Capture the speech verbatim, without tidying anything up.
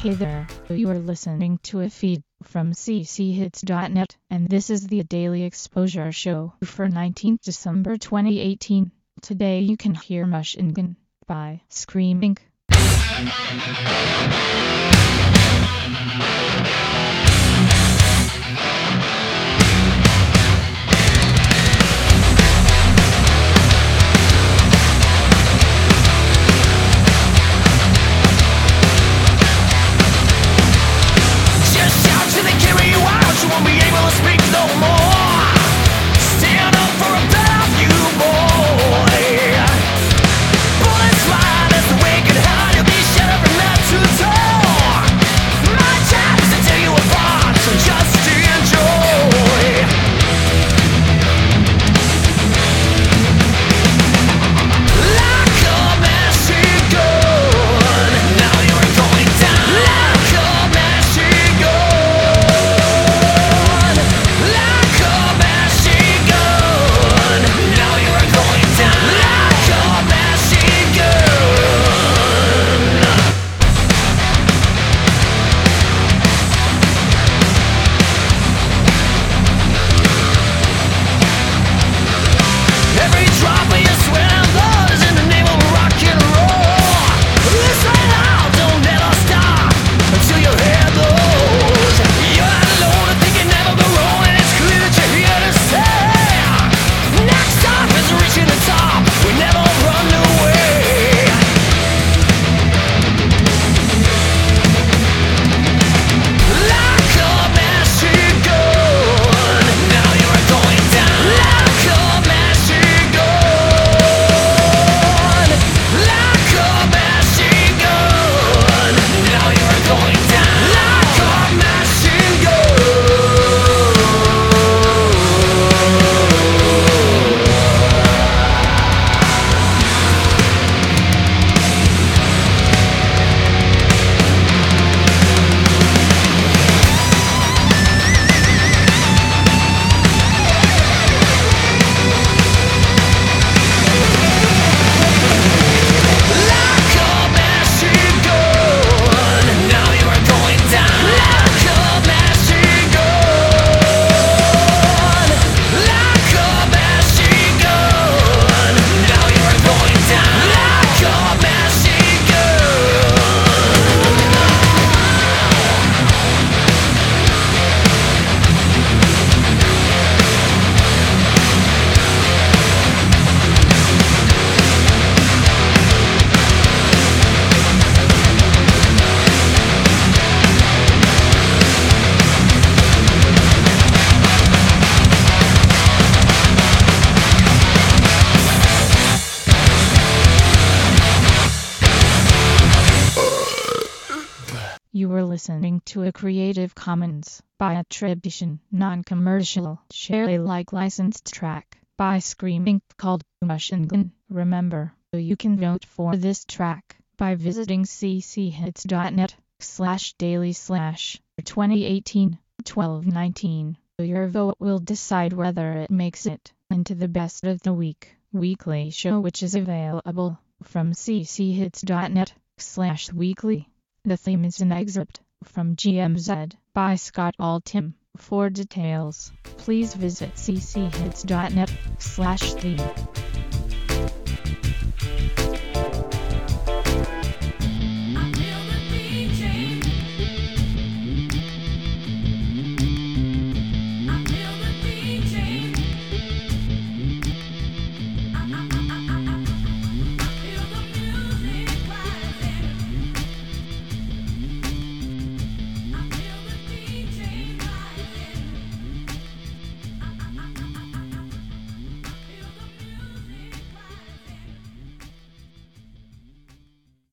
Hey there, you are listening to a feed from c c hits dot net, and this is the Daily Exposure Show for nineteenth December twenty eighteen. Today you can hear Machine Gun by Screaming. You were listening to a Creative Commons by attribution, non-commercial, share Alike licensed track by Screaming called Machine Gun. Remember, you can vote for this track by visiting c c hits dot net slash daily slash twenty eighteen twelve nineteen. Your vote will decide whether it makes it into the best of the week weekly show, which is available from c c hits dot net slash weekly. The theme is an excerpt from G M Z by Scott Altham. For details, please visit c c hits dot net slash theme.